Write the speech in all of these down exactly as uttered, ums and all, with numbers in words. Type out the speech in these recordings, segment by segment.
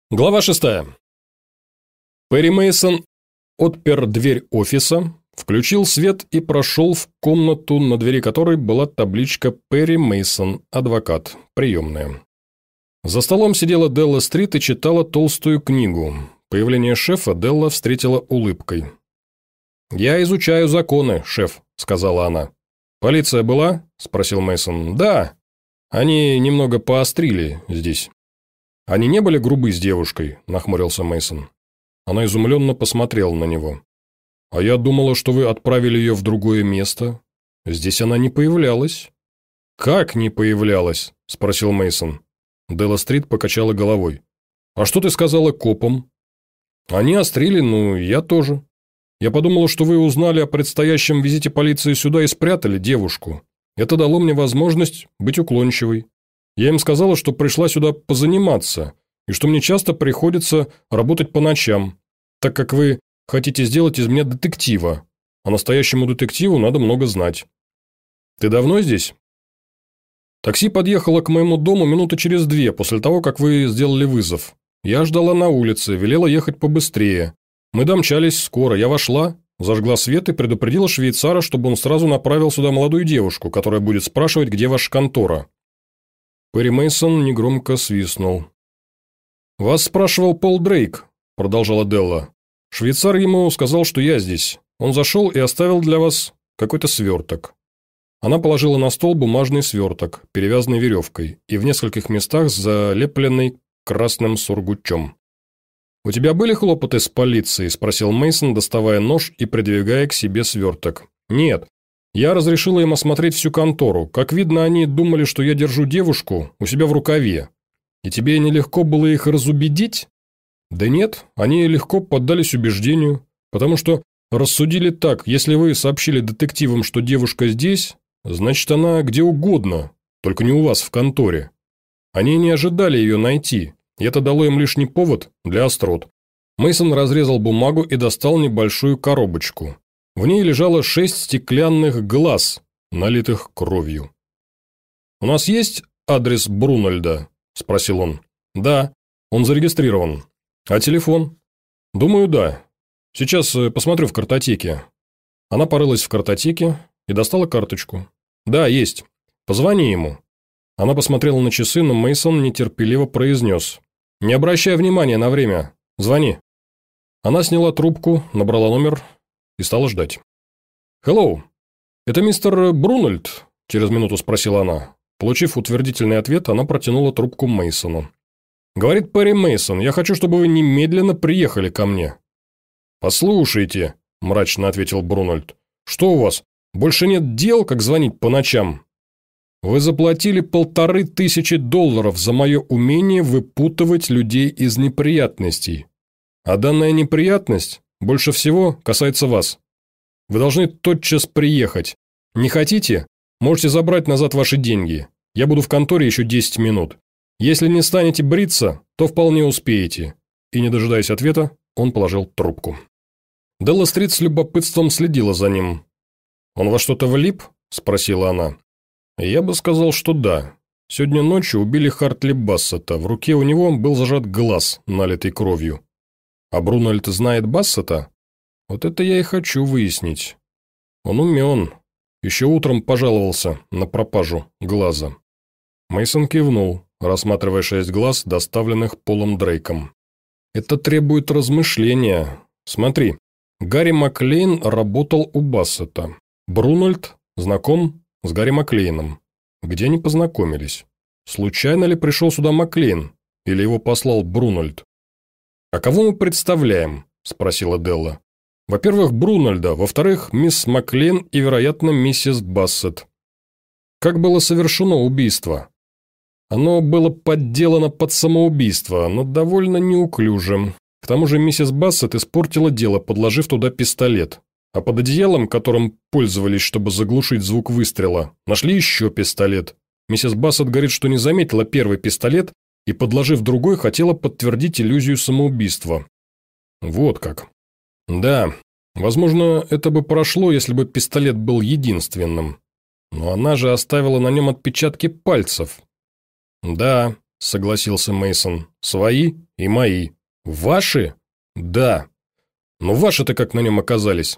Глава шестая. Перри Мейсон отпер дверь офиса, включил свет и прошел в комнату, на двери которой была табличка «Перри Мейсон, адвокат, приемная». За столом сидела Делла Стрит и читала толстую книгу. Появление шефа Делла встретила улыбкой. «Я изучаю законы, шеф», — сказала она. «Полиция была?» — спросил Мейсон. «Да. Они немного поострили здесь». «Они не были грубы с девушкой?» – нахмурился Мейсон. Она изумленно посмотрела на него. «А я думала, что вы отправили ее в другое место. Здесь она не появлялась». «Как не появлялась?» – спросил Мейсон. Делла Стрит покачала головой. «А что ты сказала копам?» «Они острили, ну, я тоже. Я подумала, что вы узнали о предстоящем визите полиции сюда и спрятали девушку. Это дало мне возможность быть уклончивой. Я им сказала, что пришла сюда позаниматься, и что мне часто приходится работать по ночам, так как вы хотите сделать из меня детектива, а настоящему детективу надо много знать. Ты давно здесь?» «Такси подъехало к моему дому минуты через две после того, как вы сделали вызов. Я ждала на улице, велела ехать побыстрее. Мы домчались скоро, я вошла, зажгла свет и предупредила швейцара, чтобы он сразу направил сюда молодую девушку, которая будет спрашивать, где ваша контора». Перри Мейсон негромко свистнул. «Вас спрашивал Пол Дрейк», – продолжала Делла. «Швейцар ему сказал, что я здесь. Он зашел и оставил для вас какой-то сверток». Она положила на стол бумажный сверток, перевязанный веревкой, и в нескольких местах залепленный красным сургучом. «У тебя были хлопоты с полицией?» – спросил Мейсон, доставая нож и придвигая к себе сверток. «Нет. Я разрешила им осмотреть всю контору. Как видно, они думали, что я держу девушку у себя в рукаве. И тебе нелегко было их разубедить?» «Да нет, они легко поддались убеждению, потому что рассудили так: если вы сообщили детективам, что девушка здесь, значит, она где угодно, только не у вас в конторе. Они не ожидали ее найти, и это дало им лишний повод для острот». Мейсон разрезал бумагу и достал небольшую коробочку. В ней лежало шесть стеклянных глаз, налитых кровью. «У нас есть адрес Брунольда?» – спросил он. «Да, он зарегистрирован. А телефон?» «Думаю, да. Сейчас посмотрю в картотеке». Она порылась в картотеке и достала карточку. «Да, есть. Позвони ему». Она посмотрела на часы, но Мейсон нетерпеливо произнес: «Не обращай внимания на время. Звони». Она сняла трубку, набрала номер и стала ждать. «Хеллоу, это мистер Брунольд?» – через минуту спросила она. Получив утвердительный ответ, она протянула трубку Мейсону. «Говорит Перри Мейсон, я хочу, чтобы вы немедленно приехали ко мне». «Послушайте», – мрачно ответил Брунольд, – «что у вас, больше нет дел, как звонить по ночам? Вы заплатили полторы тысячи долларов за мое умение выпутывать людей из неприятностей. А данная неприятность больше всего касается вас. Вы должны тотчас приехать. Не хотите? Можете забрать назад ваши деньги. Я буду в конторе еще десять минут. Если не станете бриться, то вполне успеете». И, не дожидаясь ответа, он положил трубку. Делла Стрит с любопытством следила за ним. «Он во что-то влип?» – спросила она. «Я бы сказал, что да. Сегодня ночью убили Хартли Бассета. В руке у него был зажат глаз, налитый кровью. А Брунольд знает Бассета? Вот это я и хочу выяснить. Он умен. Еще утром пожаловался на пропажу глаза». Мейсон кивнул, рассматривая шесть глаз, доставленных Полом Дрейком. «Это требует размышления. Смотри, Гарри Маклейн работал у Бассета. Брунольд знаком с Гарри Маклейном. Где они познакомились? Случайно ли пришел сюда Маклейн? Или его послал Брунольд?» «А кого мы представляем?» – спросила Делла. «Во-первых, Брунольда, во-вторых, мисс Маклейн и, вероятно, миссис Бассет. Как было совершено убийство?» «Оно было подделано под самоубийство, но довольно неуклюже. К тому же миссис Бассет испортила дело, подложив туда пистолет. А под одеялом, которым пользовались, чтобы заглушить звук выстрела, нашли еще пистолет. Миссис Бассет говорит, что не заметила первый пистолет и, подложив другой, хотела подтвердить иллюзию самоубийства». «Вот как». «Да, возможно, это бы прошло, если бы пистолет был единственным. Но она же оставила на нем отпечатки пальцев». «Да, – согласился Мейсон. «Свои и мои». «Ваши?» «Да». «Но ваши-то как на нем оказались?»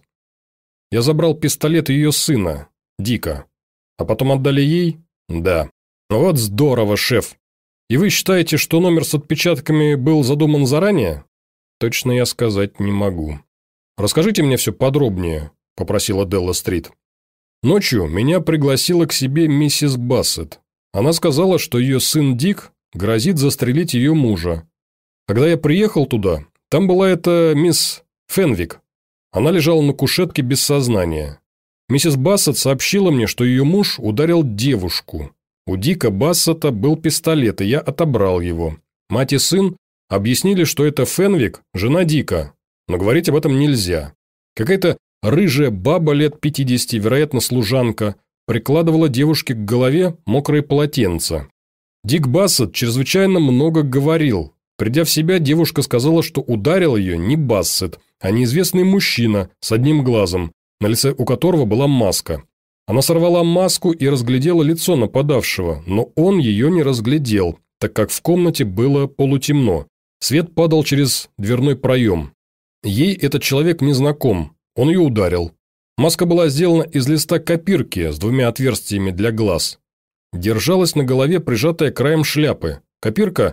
«Я забрал пистолет ее сына, Дика. А потом отдали ей?» «Да». «Вот здорово, шеф. И вы считаете, что номер с отпечатками был задуман заранее?» «Точно я сказать не могу». «Расскажите мне все подробнее», – попросила Делла Стрит. «Ночью меня пригласила к себе миссис Бассет. Она сказала, что ее сын Дик грозит застрелить ее мужа. Когда я приехал туда, там была эта мисс Фенвик. Она лежала на кушетке без сознания. Миссис Бассет сообщила мне, что ее муж ударил девушку. У Дика Бассета был пистолет, и я отобрал его. Мать и сын объяснили, что это Фенвик, жена Дика, но говорить об этом нельзя. Какая-то рыжая баба лет пятидесяти, вероятно, служанка, прикладывала девушке к голове мокрые полотенца. Дик Бассет чрезвычайно много говорил. Придя в себя, девушка сказала, что ударил ее не Бассет, а неизвестный мужчина с одним глазом, на лице у которого была маска. Она сорвала маску и разглядела лицо нападавшего, но он ее не разглядел, так как в комнате было полутемно. Свет падал через дверной проем. Ей этот человек не знаком, он ее ударил. Маска была сделана из листа копирки с двумя отверстиями для глаз. Держалась на голове, прижатая краем шляпы. Копирка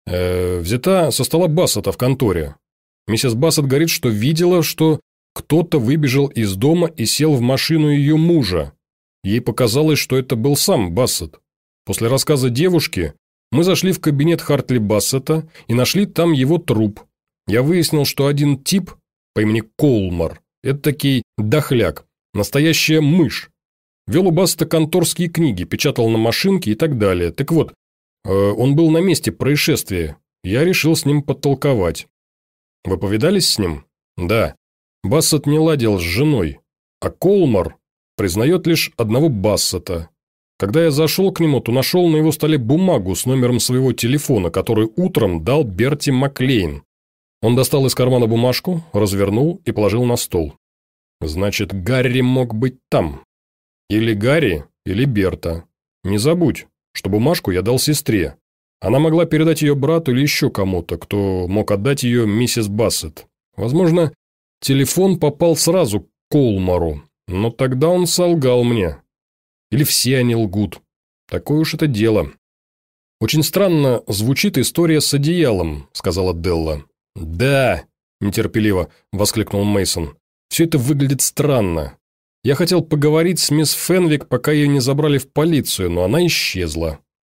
э, взята со стола Бассета в конторе. Миссис Бассет говорит, что видела, что кто-то выбежал из дома и сел в машину ее мужа. Ей показалось, что это был сам Бассет. После рассказа девушки мы зашли в кабинет Хартли Бассета и нашли там его труп. Я выяснил, что один тип по имени Колмар – это такой дохляк, настоящая мышь. Вел у Бассета конторские книги, печатал на машинке и так далее. Так вот, э, он был на месте происшествия. Я решил с ним подтолковать. Вы повидались с ним? Да. Бассет не ладил с женой, а Колмар признает лишь одного Бассета. Когда я зашел к нему, то нашел на его столе бумагу с номером своего телефона, который утром дал Берти Маклейн. Он достал из кармана бумажку, развернул и положил на стол. Значит, Гарри мог быть там. Или Гарри, или Берта. Не забудь, что бумажку я дал сестре. Она могла передать ее брату или еще кому-то, кто мог отдать ее миссис Бассет. Возможно, телефон попал сразу к Колмару, но тогда он солгал мне. Или все они лгут. Такое уж это дело. «Очень странно звучит история с одеялом», — сказала Делла. «Да», — нетерпеливо воскликнул Мейсон. «Все это выглядит странно. Я хотел поговорить с мисс Фенвик, пока ее не забрали в полицию, но она исчезла».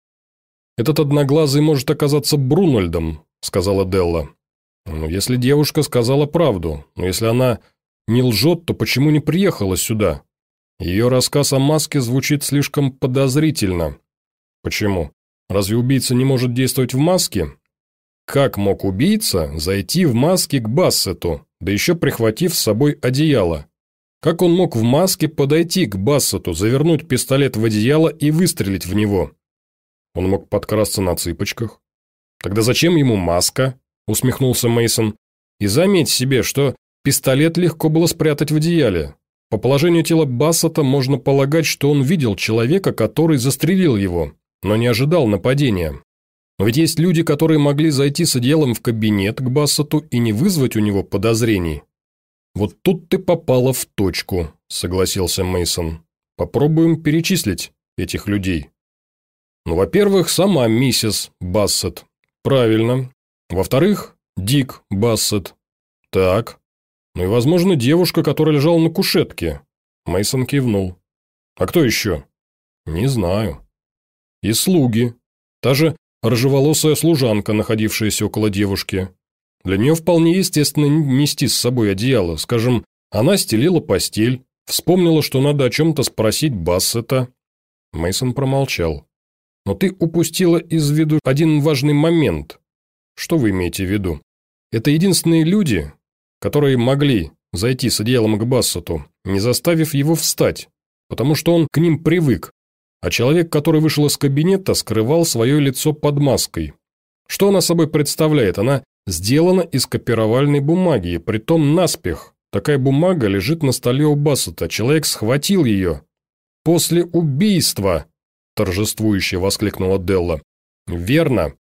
«Этот одноглазый может оказаться Брунольдом», — сказала Делла. «Ну, если девушка сказала правду, но если она не лжет, то почему не приехала сюда? Ее рассказ о маске звучит слишком подозрительно». «Почему? Разве убийца не может действовать в маске?» «Как мог убийца зайти в маске к Бассету, да еще прихватив с собой одеяло? Как он мог в маске подойти к Бассету, завернуть пистолет в одеяло и выстрелить в него?» «Он мог подкрасться на цыпочках». «Тогда зачем ему маска?» – усмехнулся Мейсон. «И заметь себе, что пистолет легко было спрятать в одеяле. По положению тела Бассета можно полагать, что он видел человека, который застрелил его, но не ожидал нападения. Но ведь есть люди, которые могли зайти с одеялом в кабинет к Бассету и не вызвать у него подозрений». «Вот тут ты попала в точку», – согласился Мейсон. «Попробуем перечислить этих людей». «Ну, во-первых, сама миссис Бассет». «Правильно. Во-вторых, Дик Бассет». «Так. Ну и, возможно, девушка, которая лежала на кушетке». Мейсон кивнул. «А кто еще?» «Не знаю». «И слуги. Та же рыжеволосая служанка, находившаяся около девушки. Для нее вполне естественно нести с собой одеяло. Скажем, она стелила постель, вспомнила, что надо о чем-то спросить Бассета». Мейсон промолчал. «Но ты упустила из виду один важный момент». «Что вы имеете в виду?» «Это единственные люди, которые могли зайти с одеялом к Бассету, не заставив его встать, потому что он к ним привык, а человек, который вышел из кабинета, скрывал свое лицо под маской. Что она собой представляет? Она сделана из копировальной бумаги, притом наспех. Такая бумага лежит на столе у Бассета, человек схватил ее. После убийства!» торжествующе воскликнула Делла. «Верно.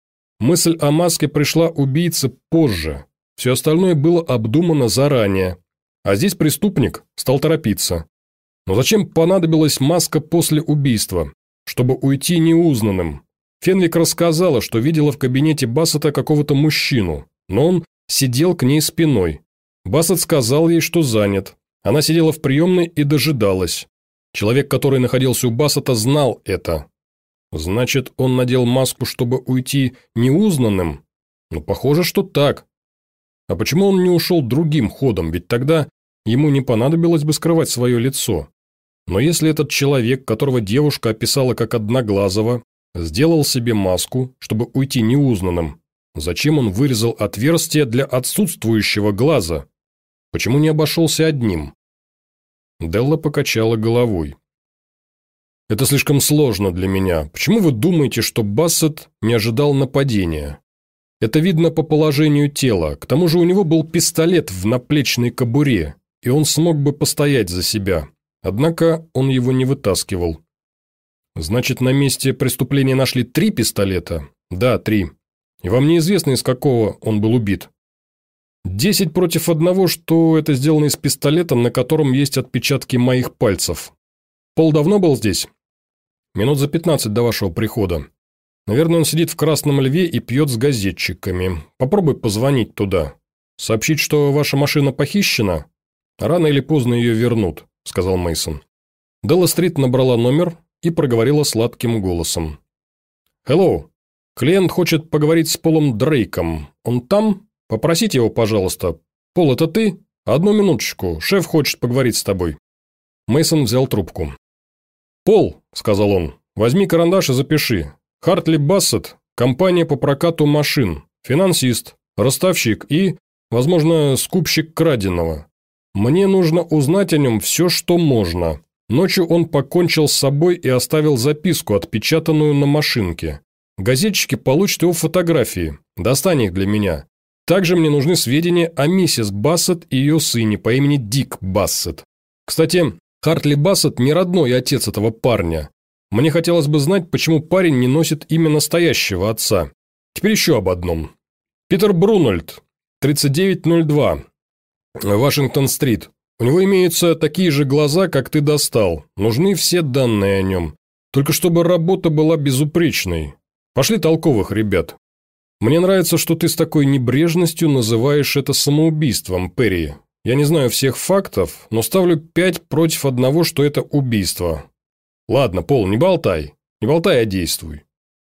Мысль о маске пришла убийце позже. Все остальное было обдумано заранее. А здесь преступник стал торопиться. Но зачем понадобилась маска после убийства? Чтобы уйти неузнанным. Фенвик рассказала, что видела в кабинете Бассета какого-то мужчину, но он сидел к ней спиной. Бассет сказал ей, что занят. Она сидела в приемной и дожидалась. Человек, который находился у Бассета, знал это. Значит, он надел маску, чтобы уйти неузнанным? Ну, похоже, что так. А почему он не ушел другим ходом, ведь тогда ему не понадобилось бы скрывать свое лицо. Но если этот человек, которого девушка описала как Одноглазого, сделал себе маску, чтобы уйти неузнанным, зачем он вырезал отверстие для отсутствующего глаза? Почему не обошелся одним? Делла покачала головой. «Это слишком сложно для меня. Почему вы думаете, что Бассет не ожидал нападения? Это видно по положению тела. К тому же у него был пистолет в наплечной кобуре, и он смог бы постоять за себя. Однако он его не вытаскивал. Значит, на месте преступления нашли три пистолета? Да, три. И вам неизвестно, из какого он был убит? Десять против одного, что это сделано из пистолета, на котором есть отпечатки моих пальцев. Пол давно был здесь? Минут за пятнадцать до вашего прихода. Наверное, он сидит в Красном Льве и пьет с газетчиками. Попробуй позвонить туда. Сообщить, что ваша машина похищена? Рано или поздно ее вернут, сказал Мейсон. Делла Стрит набрала номер и проговорила сладким голосом. «Hello. Клиент хочет поговорить с Полом Дрейком. Он там? Попросите его, пожалуйста. Пол, это ты? Одну минуточку. Шеф хочет поговорить с тобой». Мейсон взял трубку. «Пол», — сказал он, — «возьми карандаш и запиши. Хартли Бассет, компания по прокату машин, финансист, ростовщик и, возможно, скупщик краденого. Мне нужно узнать о нем все, что можно. Ночью он покончил с собой и оставил записку, отпечатанную на машинке. Газетчики получат его фотографии. Достань их для меня. Также мне нужны сведения о миссис Бассет и ее сыне по имени Дик Бассет. Кстати, Хартли Бассет не родной отец этого парня. Мне хотелось бы знать, почему парень не носит имя настоящего отца. Теперь еще об одном. Питер Брунольд, тридцать девять ноль два, Вашингтон-стрит. У него имеются такие же глаза, как ты достал. Нужны все данные о нем. Только чтобы работа была безупречной. Пошли толковых ребят. Мне нравится, что ты с такой небрежностью называешь это самоубийством, Перри. Я не знаю всех фактов, но ставлю пять против одного, что это убийство. Ладно, Пол, не болтай. Не болтай, а действуй.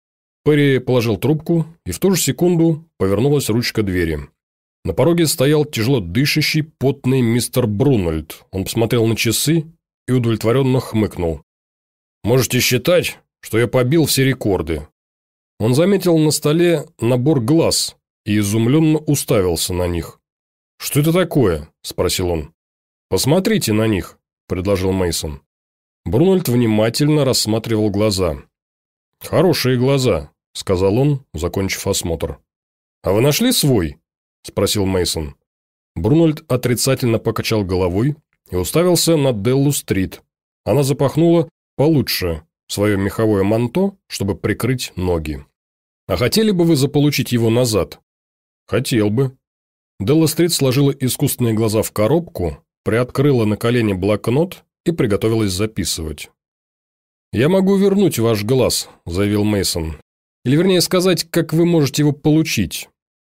Перри положил трубку, и в ту же секунду повернулась ручка двери. На пороге стоял тяжело дышащий, потный мистер Брунольд. Он посмотрел на часы и удовлетворенно хмыкнул. «Можете считать, что я побил все рекорды». Он заметил на столе набор глаз и изумленно уставился на них. «Что это такое?» – спросил он. «Посмотрите на них», – предложил Мейсон. Брунольд внимательно рассматривал глаза. «Хорошие глаза», – сказал он, закончив осмотр. «А вы нашли свой?» – спросил Мейсон. Брунольд отрицательно покачал головой и уставился на Деллу Стрит. Она запахнула получше свое меховое манто, чтобы прикрыть ноги. «А хотели бы вы заполучить его назад?» «Хотел бы». Делла Стрит сложила искусственные глаза в коробку, приоткрыла на колени блокнот и приготовилась записывать. «Я могу вернуть ваш глаз», – заявил Мейсон. «Или вернее сказать, как вы можете его получить».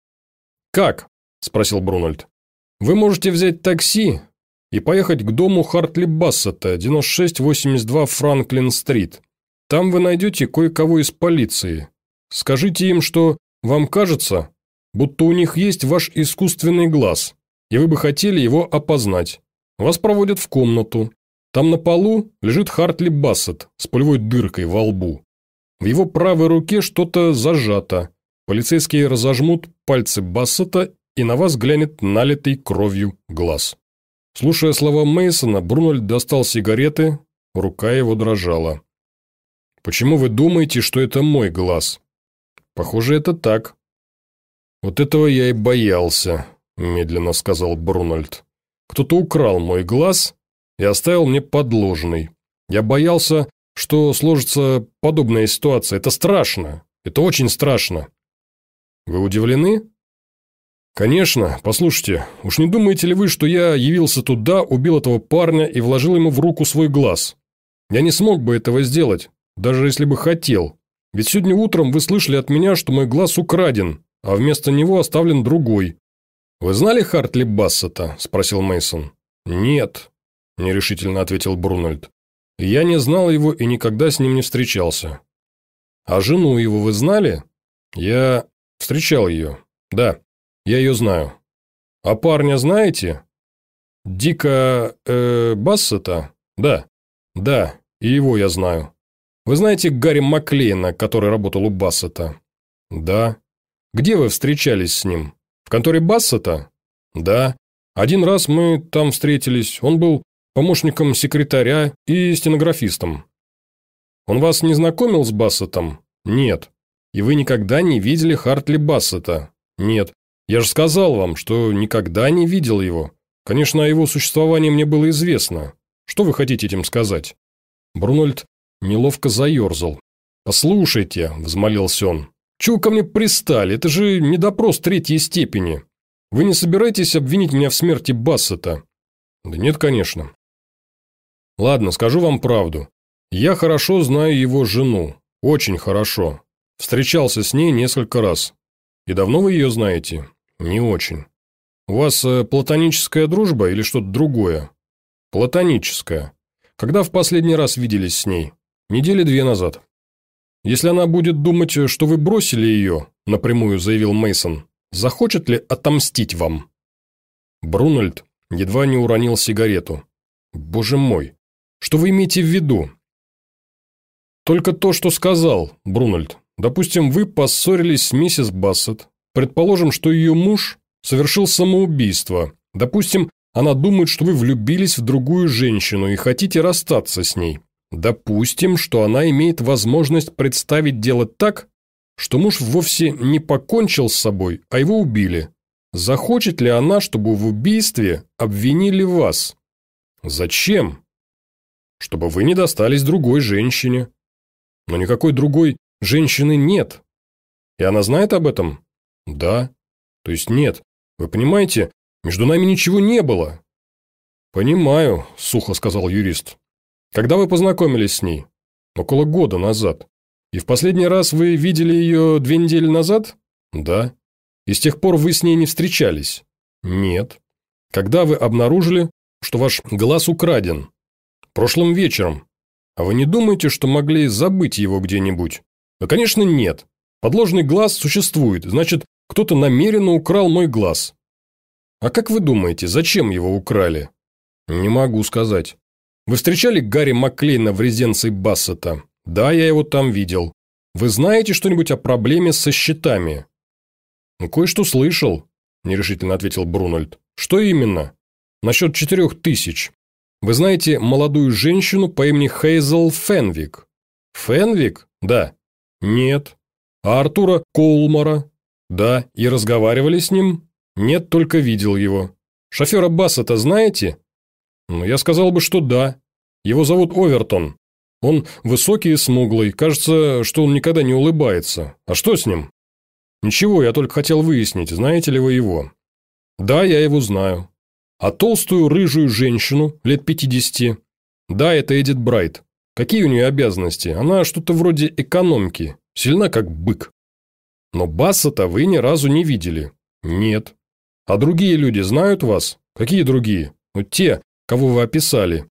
«Как?» – спросил Брунольд. «Вы можете взять такси и поехать к дому Хартли Бассета, девяносто шесть восемьдесят два Франклин-стрит. Там вы найдете кое-кого из полиции. Скажите им, что вам кажется, будто у них есть ваш искусственный глаз, и вы бы хотели его опознать. Вас проводят в комнату. Там на полу лежит Хартли Бассет с пулевой дыркой во лбу. В его правой руке что-то зажато. Полицейские разожмут пальцы Бассета, и на вас глянет налитый кровью глаз». Слушая слова Мейсона, Брунольд достал сигареты, рука его дрожала. «Почему вы думаете, что это мой глаз?» «Похоже, это так». «Вот этого я и боялся», – медленно сказал Брунольд. «Кто-то украл мой глаз и оставил мне подложный. Я боялся, что сложится подобная ситуация. Это страшно. Это очень страшно». Вы удивлены? Конечно, послушайте, уж не думаете ли вы, что я явился туда, убил этого парня и вложил ему в руку свой глаз? Я не смог бы этого сделать, даже если бы хотел. Ведь сегодня утром вы слышали от меня, что мой глаз украден, а вместо него оставлен другой. Вы знали Хартли Бассета? Спросил Мейсон. Нет, нерешительно ответил Брунольд. Я не знал его и никогда с ним не встречался. А жену его вы знали? Я встречал ее. Да. Я ее знаю. А парня знаете? Дика... Э, Бассета? Да. Да, и его я знаю. Вы знаете Гарри Маклейна, который работал у Бассета? Да. Где вы встречались с ним? В конторе Бассета? Да. Один раз мы там встретились. Он был помощником секретаря и стенографистом. Он вас не знакомил с Бассетом? Нет. И вы никогда не видели Хартли Бассета? Нет. Я же сказал вам, что никогда не видел его. Конечно, о его существовании мне было известно. Что вы хотите этим сказать?» Брунольд неловко заерзал. «Послушайте», – взмолился он, – «чего вы ко мне пристали? Это же не допрос третьей степени. Вы не собираетесь обвинить меня в смерти Бассета?» «Да нет, конечно». «Ладно, скажу вам правду. Я хорошо знаю его жену. Очень хорошо. Встречался с ней несколько раз. И давно вы ее знаете?» «Не очень. У вас э, платоническая дружба или что-то другое?» «Платоническая. Когда в последний раз виделись с ней?» «Недели две назад». «Если она будет думать, что вы бросили ее», – напрямую заявил Мейсон, – «захочет ли отомстить вам?» Брунольд едва не уронил сигарету. «Боже мой, что вы имеете в виду?» «Только то, что сказал, Брунольд. Допустим, вы поссорились с миссис Бассет. Предположим, что ее муж совершил самоубийство. Допустим, она думает, что вы влюбились в другую женщину и хотите расстаться с ней. Допустим, что она имеет возможность представить дело так, что муж вовсе не покончил с собой, а его убили. Захочет ли она, чтобы в убийстве обвинили вас? Зачем? Чтобы вы не достались другой женщине. Но никакой другой женщины нет. И она знает об этом? Да. То есть нет. Вы понимаете, между нами ничего не было. Понимаю, сухо сказал юрист. Когда вы познакомились с ней? Около года назад. И в последний раз вы видели ее две недели назад? Да. И с тех пор вы с ней не встречались? Нет. Когда вы обнаружили, что ваш глаз украден? Прошлым вечером. А вы не думаете, что могли забыть его где-нибудь? Да, конечно, нет. Подложный глаз существует, значит, кто-то намеренно украл мой глаз. А как вы думаете, зачем его украли? Не могу сказать. Вы встречали Гарри Маклейна в резиденции Бассета? Да, я его там видел. Вы знаете что-нибудь о проблеме со счетами? Ну, кое-что слышал, нерешительно ответил Брунольд. Что именно? Насчет четырех тысяч. Вы знаете молодую женщину по имени Хейзел Фенвик? Фенвик? Да. Нет. А Артура Коулмара? Да. И разговаривали с ним? Нет, только видел его. Шофера Бассета знаете? Ну, я сказал бы, что да. Его зовут Овертон. Он высокий и смуглый. Кажется, что он никогда не улыбается. А что с ним? Ничего, я только хотел выяснить, знаете ли вы его. Да, я его знаю. А толстую рыжую женщину, лет пятидесяти? Да, это Эдит Брайт. Какие у нее обязанности? Она что-то вроде экономки. Сильна, как бык. Но Бассета вы ни разу не видели. Нет. А другие люди знают вас? Какие другие? Ну, те, кого вы описали.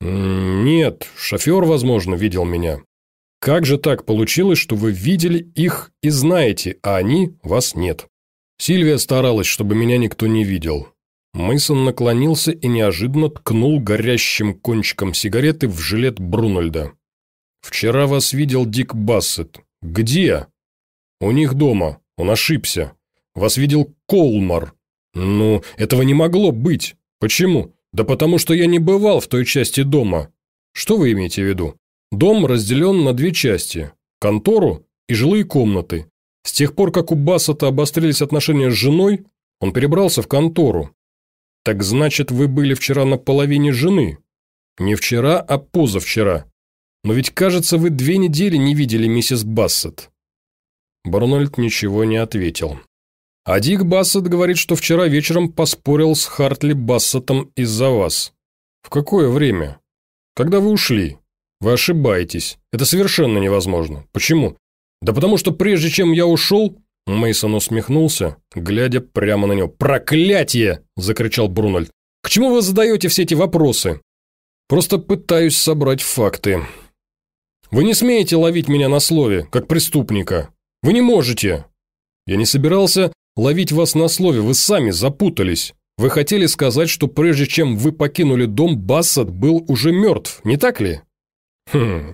Нет, шофер, возможно, видел меня. Как же так получилось, что вы видели их и знаете, а они вас нет? Сильвия старалась, чтобы меня никто не видел. Мейсон наклонился и неожиданно ткнул горящим кончиком сигареты в жилет Брунольда. «Вчера вас видел Дик Бассет. Где?» «У них дома. Он ошибся. Вас видел Коулмар». «Ну, этого не могло быть. Почему?» «Да потому что я не бывал в той части дома». «Что вы имеете в виду?» «Дом разделен на две части. Контору и жилые комнаты. С тех пор, как у Бассета обострились отношения с женой, он перебрался в контору». «Так значит, вы были вчера на половине жены?» «Не вчера, а позавчера. Но ведь, кажется, вы две недели не видели миссис Бассет». Брунольд ничего не ответил. «А Дик Бассет говорит, что вчера вечером поспорил с Хартли Бассетом из-за вас. В какое время? Когда вы ушли? Вы ошибаетесь. Это совершенно невозможно. Почему? Да потому что прежде чем я ушел...» Мейсон усмехнулся, глядя прямо на него. «Проклятие!» – закричал Брунольд. «К чему вы задаете все эти вопросы?» «Просто пытаюсь собрать факты. Вы не смеете ловить меня на слове, как преступника. Вы не можете. Я не собирался ловить вас на слове, вы сами запутались. Вы хотели сказать, что прежде чем вы покинули дом, Бассет был уже мертв, не так ли?» «Хм,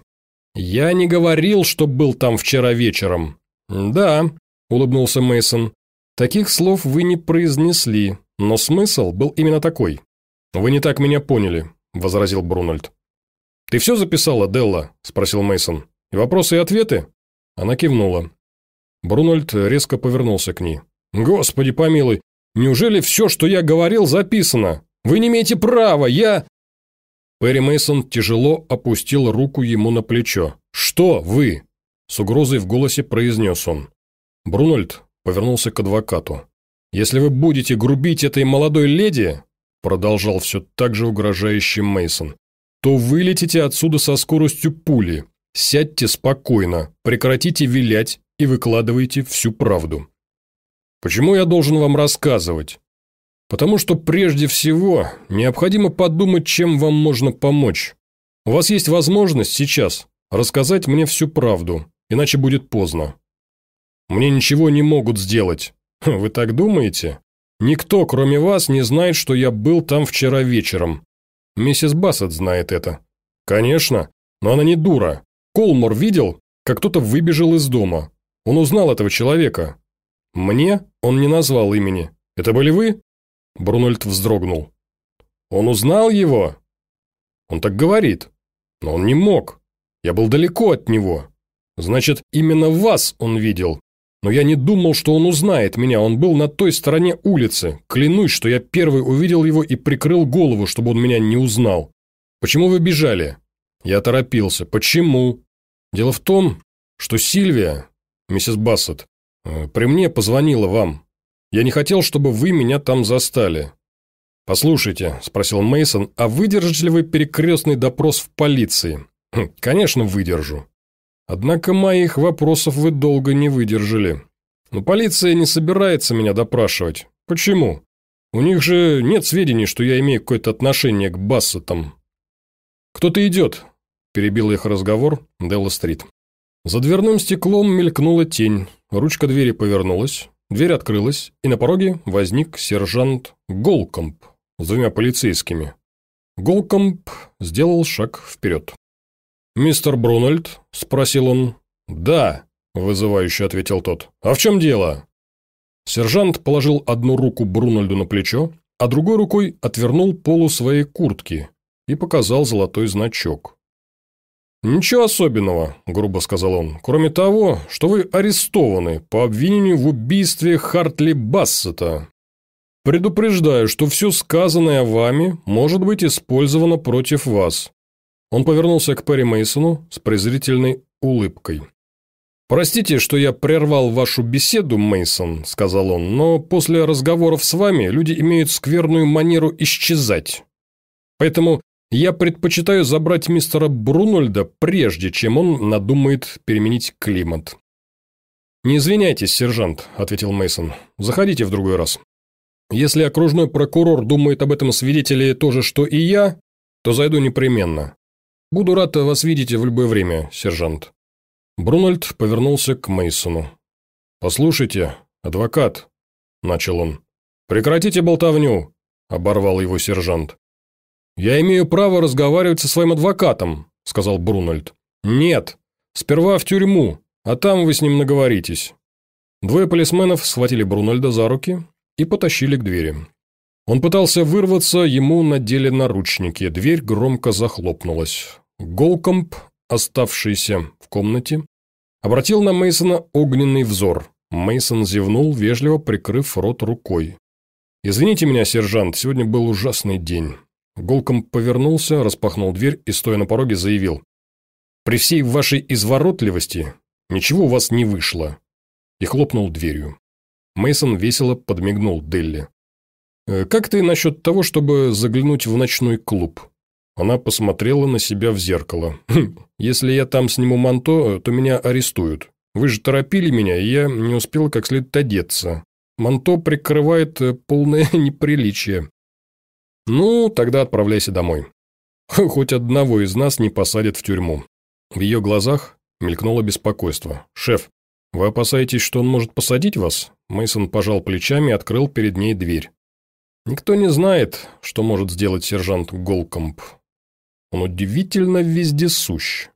я не говорил, что был там вчера вечером». «Да», – улыбнулся Мейсон. «Таких слов вы не произнесли, но смысл был именно такой». «Вы не так меня поняли», – возразил Брунольд. «Ты все записала, Делла?» – спросил Мейсон. «И вопросы и ответы?» Она кивнула. Брунольд резко повернулся к ней. «Господи помилуй, неужели все, что я говорил, записано? Вы не имеете права, я...» Перри Мейсон тяжело опустил руку ему на плечо. «Что вы?» – с угрозой в голосе произнес он. Брунольд повернулся к адвокату. «Если вы будете грубить этой молодой леди, – продолжал все так же угрожающий Мейсон, – то вылетите отсюда со скоростью пули. Сядьте спокойно, прекратите вилять и выкладывайте всю правду». «Почему я должен вам рассказывать?» «Потому что прежде всего необходимо подумать, чем вам можно помочь. У вас есть возможность сейчас рассказать мне всю правду, иначе будет поздно». «Мне ничего не могут сделать». «Вы так думаете? Никто, кроме вас, не знает, что я был там вчера вечером. Миссис Бассет знает это». «Конечно, но она не дура. Колмор видел, как кто-то выбежал из дома. Он узнал этого человека. Мне он не назвал имени. Это были вы?» Брунольд вздрогнул. «Он узнал его?» «Он так говорит. Но он не мог. Я был далеко от него. Значит, именно вас он видел. Но я не думал, что он узнает меня. Он был на той стороне улицы. Клянусь, что я первый увидел его и прикрыл голову, чтобы он меня не узнал. Почему вы бежали?» Я торопился. «Почему?» «Дело в том, что Сильвия, миссис Бассет, при мне позвонила вам. Я не хотел, чтобы вы меня там застали». «Послушайте», – спросил Мейсон, – «а выдержите ли вы перекрестный допрос в полиции?» «Хм, конечно, выдержу». «Однако моих вопросов вы долго не выдержали. Но полиция не собирается меня допрашивать. Почему? У них же нет сведений, что я имею какое-то отношение к Бассетам». «Кто-то идет», – перебил их разговор Делла Стрит. За дверным стеклом мелькнула тень, ручка двери повернулась, дверь открылась, и на пороге возник сержант Голкомб с двумя полицейскими. Голкомб сделал шаг вперед. «Мистер Брунольд?» – спросил он. «Да», – вызывающе ответил тот. «А в чем дело?» Сержант положил одну руку Брунольду на плечо, а другой рукой отвернул полу своей куртки и показал золотой значок. «Ничего особенного», – грубо сказал он, – «кроме того, что вы арестованы по обвинению в убийстве Хартли Бассета. Предупреждаю, что все сказанное вами может быть использовано против вас». Он повернулся к Перри Мейсону с презрительной улыбкой. «Простите, что я прервал вашу беседу, Мейсон», – сказал он, – «но после разговоров с вами люди имеют скверную манеру исчезать. Поэтому я предпочитаю забрать мистера Брунольда, прежде чем он надумает переменить климат». «Не извиняйтесь, сержант», – ответил Мейсон. «Заходите в другой раз. Если окружной прокурор думает об этом свидетеле то же, что и я, то зайду непременно. Буду рад вас видеть в любое время, сержант». Брунольд повернулся к Мейсону. «Послушайте, адвокат», – начал он. «Прекратите болтовню», – оборвал его сержант. «Я имею право разговаривать со своим адвокатом», – сказал Брунольд. «Нет, сперва в тюрьму, а там вы с ним наговоритесь». Двое полисменов схватили Брунольда за руки и потащили к двери. Он пытался вырваться, ему надели наручники, дверь громко захлопнулась. Голкомб, оставшийся в комнате, обратил на Мейсона огненный взор. Мейсон зевнул, вежливо прикрыв рот рукой. «Извините меня, сержант, сегодня был ужасный день». Голкомб повернулся, распахнул дверь и, стоя на пороге, заявил: «При всей вашей изворотливости ничего у вас не вышло. и хлопнул дверью. Мейсон весело подмигнул Делли. «Как ты насчет того, чтобы заглянуть в ночной клуб?» Она посмотрела на себя в зеркало. «Хм, если я там сниму манто, то меня арестуют. Вы же торопили меня, и я не успел как следует одеться. Манто прикрывает полное неприличие». «Ну, тогда отправляйся домой. Хоть одного из нас не посадят в тюрьму». В ее глазах мелькнуло беспокойство. «Шеф, вы опасаетесь, что он может посадить вас?» Мейсон пожал плечами и открыл перед ней дверь. «Никто не знает, что может сделать сержант Голкомб. Он удивительно вездесущ.